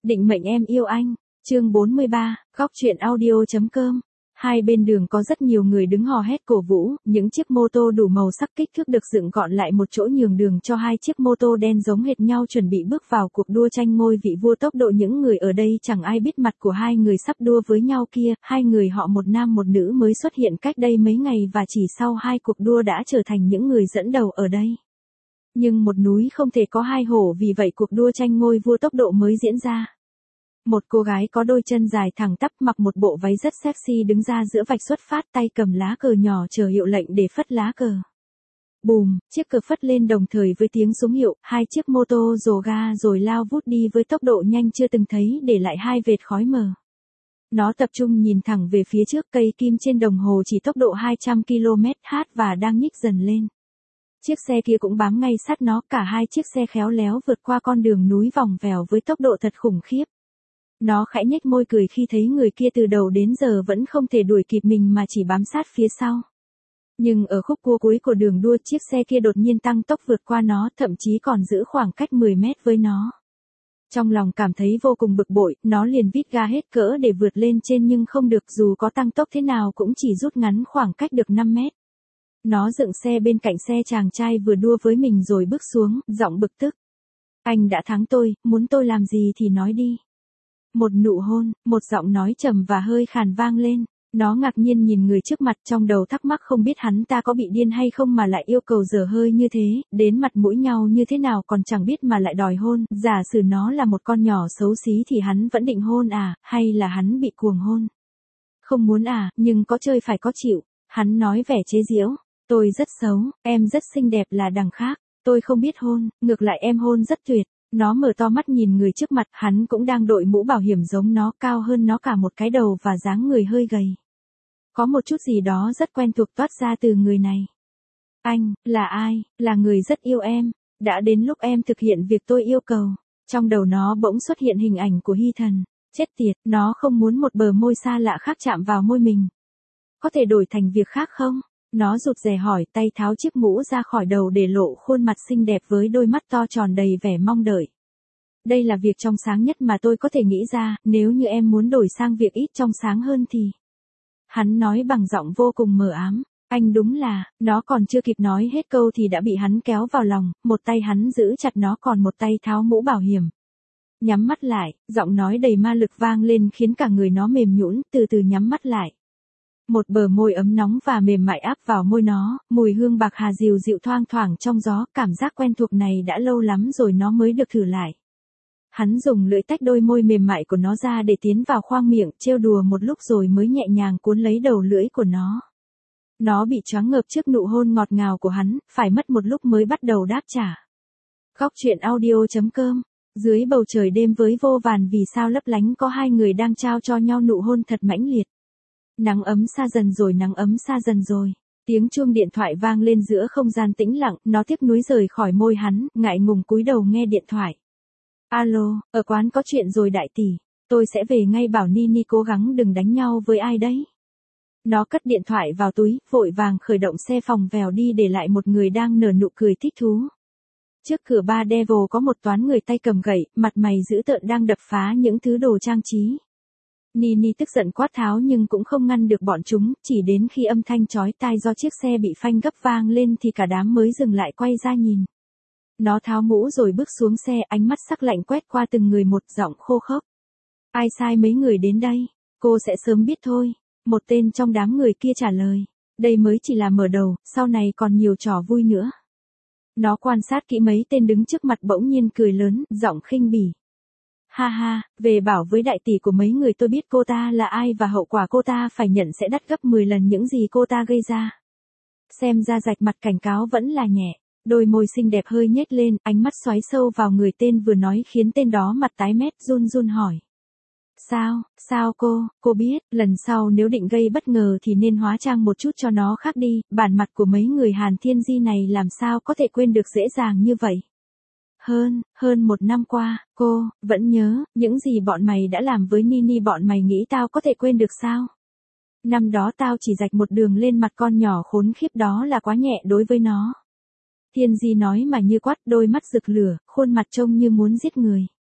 Định mệnh em yêu anh. Chương 43, góc truyện audio.com. Hai bên đường có rất nhiều người đứng hò hét cổ vũ, những chiếc mô tô đủ màu sắc kích thước được dựng gọn lại một chỗ nhường đường cho hai chiếc mô tô đen giống hệt nhau chuẩn bị bước vào cuộc đua tranh ngôi vị vua tốc độ. Những người ở đây chẳng ai biết mặt của hai người sắp đua với nhau kia, hai người họ một nam một nữ mới xuất hiện cách đây mấy ngày và chỉ sau hai cuộc đua đã trở thành những người dẫn đầu ở đây. Nhưng một núi không thể có hai hổ, vì vậy cuộc đua tranh ngôi vua tốc độ mới diễn ra. Một cô gái có đôi chân dài thẳng tắp mặc một bộ váy rất sexy đứng ra giữa vạch xuất phát, tay cầm lá cờ nhỏ chờ hiệu lệnh để phất lá cờ. Bùm, chiếc cờ phất lên đồng thời với tiếng súng hiệu, hai chiếc mô tô rồ ga rồi lao vút đi với tốc độ nhanh chưa từng thấy, để lại hai vệt khói mờ. Nó tập trung nhìn thẳng về phía trước, cây kim trên đồng hồ chỉ tốc độ 200 km/h và đang nhích dần lên. Chiếc xe kia cũng bám ngay sát nó, cả hai chiếc xe khéo léo vượt qua con đường núi vòng vèo với tốc độ thật khủng khiếp. Nó khẽ nhếch môi cười khi thấy người kia từ đầu đến giờ vẫn không thể đuổi kịp mình mà chỉ bám sát phía sau. Nhưng ở khúc cua cuối của đường đua, chiếc xe kia đột nhiên tăng tốc vượt qua nó, thậm chí còn giữ khoảng cách 10 mét với nó. Trong lòng cảm thấy vô cùng bực bội, nó liền vít ga hết cỡ để vượt lên trên nhưng không được, dù có tăng tốc thế nào cũng chỉ rút ngắn khoảng cách được 5 mét. Nó dựng xe bên cạnh xe chàng trai vừa đua với mình rồi bước xuống, giọng bực tức. Anh đã thắng tôi, muốn tôi làm gì thì nói đi. Một nụ hôn, một giọng nói trầm và hơi khàn vang lên. Nó ngạc nhiên nhìn người trước mặt, trong đầu thắc mắc không biết hắn ta có bị điên hay không mà lại yêu cầu dở hơi như thế, đến mặt mũi nhau như thế nào còn chẳng biết mà lại đòi hôn. Giả sử nó là một con nhỏ xấu xí thì hắn vẫn định hôn à, hay là hắn bị cuồng hôn? Không muốn à, nhưng có chơi phải có chịu. Hắn nói vẻ chế giễu. Tôi rất xấu, em rất xinh đẹp là đằng khác. Tôi không biết hôn, ngược lại em hôn rất tuyệt. Nó mở to mắt nhìn người trước mặt, hắn cũng đang đội mũ bảo hiểm giống nó, cao hơn nó cả một cái đầu và dáng người hơi gầy. Có một chút gì đó rất quen thuộc toát ra từ người này. Anh, là ai? Là người rất yêu em. Đã đến lúc em thực hiện việc tôi yêu cầu. Trong đầu nó bỗng xuất hiện hình ảnh của Hy Thần. Chết tiệt, nó không muốn một bờ môi xa lạ khác chạm vào môi mình. Có thể đổi thành việc khác không? Nó rụt rè hỏi, tay tháo chiếc mũ ra khỏi đầu để lộ khuôn mặt xinh đẹp với đôi mắt to tròn đầy vẻ mong đợi. Đây là việc trong sáng nhất mà tôi có thể nghĩ ra, nếu như em muốn đổi sang việc ít trong sáng hơn thì... Hắn nói bằng giọng vô cùng mờ ám. Anh đúng là, nó còn chưa kịp nói hết câu thì đã bị hắn kéo vào lòng, một tay hắn giữ chặt nó còn một tay tháo mũ bảo hiểm. Nhắm mắt lại, giọng nói đầy ma lực vang lên khiến cả người nó mềm nhũn, từ từ nhắm mắt lại. Một bờ môi ấm nóng và mềm mại áp vào môi nó, mùi hương bạc hà dịu dịu thoang thoảng trong gió, cảm giác quen thuộc này đã lâu lắm rồi nó mới được thử lại. Hắn dùng lưỡi tách đôi môi mềm mại của nó ra để tiến vào khoang miệng, trêu đùa một lúc rồi mới nhẹ nhàng cuốn lấy đầu lưỡi của nó. Nó bị choáng ngợp trước nụ hôn ngọt ngào của hắn, phải mất một lúc mới bắt đầu đáp trả. Góc truyện audio.com. Dưới bầu trời đêm với vô vàn vì sao lấp lánh có hai người đang trao cho nhau nụ hôn thật mãnh liệt. Nắng ấm xa dần rồi, nắng ấm xa dần rồi. Tiếng chuông điện thoại vang lên giữa không gian tĩnh lặng, nó tiếc nuối rời khỏi môi hắn, ngại ngùng cúi đầu nghe điện thoại. Alo, ở quán có chuyện rồi đại tỷ. Tôi sẽ về ngay, bảo Nini cố gắng đừng đánh nhau với ai đấy. Nó cất điện thoại vào túi, vội vàng khởi động xe phòng vèo đi để lại một người đang nở nụ cười thích thú. Trước cửa bar Devil có một toán người tay cầm gậy, mặt mày dữ tợn đang đập phá những thứ đồ trang trí. Nini tức giận quát tháo nhưng cũng không ngăn được bọn chúng, chỉ đến khi âm thanh chói tai do chiếc xe bị phanh gấp vang lên thì cả đám mới dừng lại quay ra nhìn. Nó tháo mũ rồi bước xuống xe, ánh mắt sắc lạnh quét qua từng người một, giọng khô khốc. Ai sai mấy người đến đây? Cô sẽ sớm biết thôi. Một tên trong đám người kia trả lời. Đây mới chỉ là mở đầu, sau này còn nhiều trò vui nữa. Nó quan sát kỹ mấy tên đứng trước mặt bỗng nhiên cười lớn, giọng khinh bỉ. Ha ha, về bảo với đại tỷ của mấy người tôi biết cô ta là ai và hậu quả cô ta phải nhận sẽ đắt gấp 10 lần những gì cô ta gây ra. Xem ra rạch mặt cảnh cáo vẫn là nhẹ. Đôi môi xinh đẹp hơi nhếch lên, ánh mắt xoáy sâu vào người tên vừa nói khiến tên đó mặt tái mét, run run hỏi. Sao cô biết, lần sau nếu định gây bất ngờ thì nên hóa trang một chút cho nó khác đi, bản mặt của mấy người Hàn Thiên Di này làm sao có thể quên được dễ dàng như vậy. Hơn một năm qua, cô, vẫn nhớ, những gì bọn mày đã làm với Nini, bọn mày nghĩ tao có thể quên được sao? Năm đó tao chỉ rạch một đường lên mặt con nhỏ khốn khiếp đó là quá nhẹ đối với nó. Thiên Di nói mà như quát, đôi mắt rực lửa, khuôn mặt trông như muốn giết người.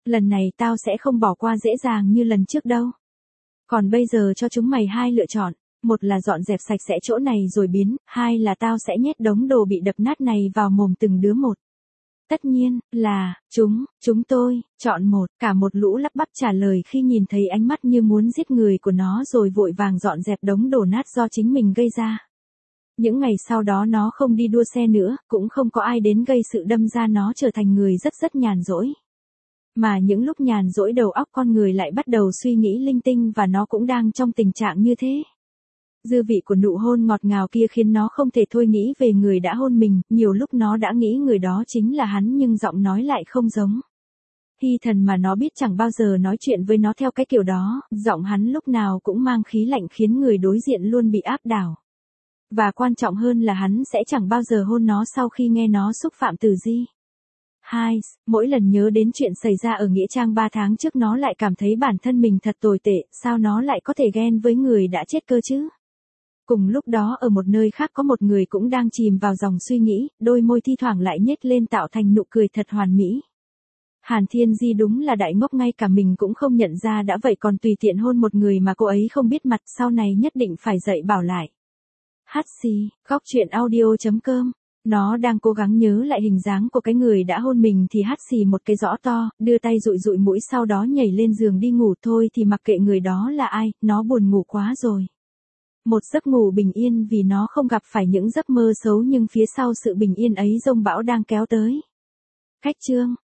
lần này tao sẽ không bỏ qua dễ dàng như lần trước đâu. Còn bây giờ cho chúng mày hai lựa chọn, một là dọn dẹp sạch sẽ chỗ này rồi biến, hai là tao sẽ nhét đống đồ bị đập nát này vào mồm từng đứa một. Tất nhiên, là, chúng tôi, chọn một, cả một lũ lắp bắp trả lời khi nhìn thấy ánh mắt như muốn giết người của nó rồi vội vàng dọn dẹp đống đổ nát do chính mình gây ra. Những ngày sau đó nó không đi đua xe nữa, cũng không có ai đến gây sự đâm ra nó trở thành người rất nhàn rỗi. Mà những lúc nhàn rỗi đầu óc con người lại bắt đầu suy nghĩ linh tinh và nó cũng đang trong tình trạng như thế. Dư vị của nụ hôn ngọt ngào kia khiến nó không thể thôi nghĩ về người đã hôn mình, nhiều lúc nó đã nghĩ người đó chính là hắn nhưng giọng nói lại không giống. Hy Thần mà nó biết chẳng bao giờ nói chuyện với nó theo cái kiểu đó, giọng hắn lúc nào cũng mang khí lạnh khiến người đối diện luôn bị áp đảo. Và quan trọng hơn là hắn sẽ chẳng bao giờ hôn nó sau khi nghe nó xúc phạm Từ Di. Mỗi lần nhớ đến chuyện xảy ra ở Nghĩa Trang 3 tháng trước nó lại cảm thấy bản thân mình thật tồi tệ, sao nó lại có thể ghen với người đã chết cơ chứ? Cùng lúc đó ở một nơi khác có một người cũng đang chìm vào dòng suy nghĩ, đôi môi thi thoảng lại nhếch lên tạo thành nụ cười thật hoàn mỹ. Hàn Thiên Di đúng là đại ngốc, ngay cả mình cũng không nhận ra đã vậy còn tùy tiện hôn một người mà cô ấy không biết mặt, sau này nhất định phải dạy bảo lại. Góc truyện audio.com. Nó đang cố gắng nhớ lại hình dáng của cái người đã hôn mình thì hắt xì một cái rõ to, đưa tay dụi dụi mũi sau đó nhảy lên giường đi ngủ thôi thì mặc kệ người đó là ai, nó buồn ngủ quá rồi. Một giấc ngủ bình yên vì nó không gặp phải những giấc mơ xấu nhưng phía sau sự bình yên ấy dông bão đang kéo tới. Khách chương.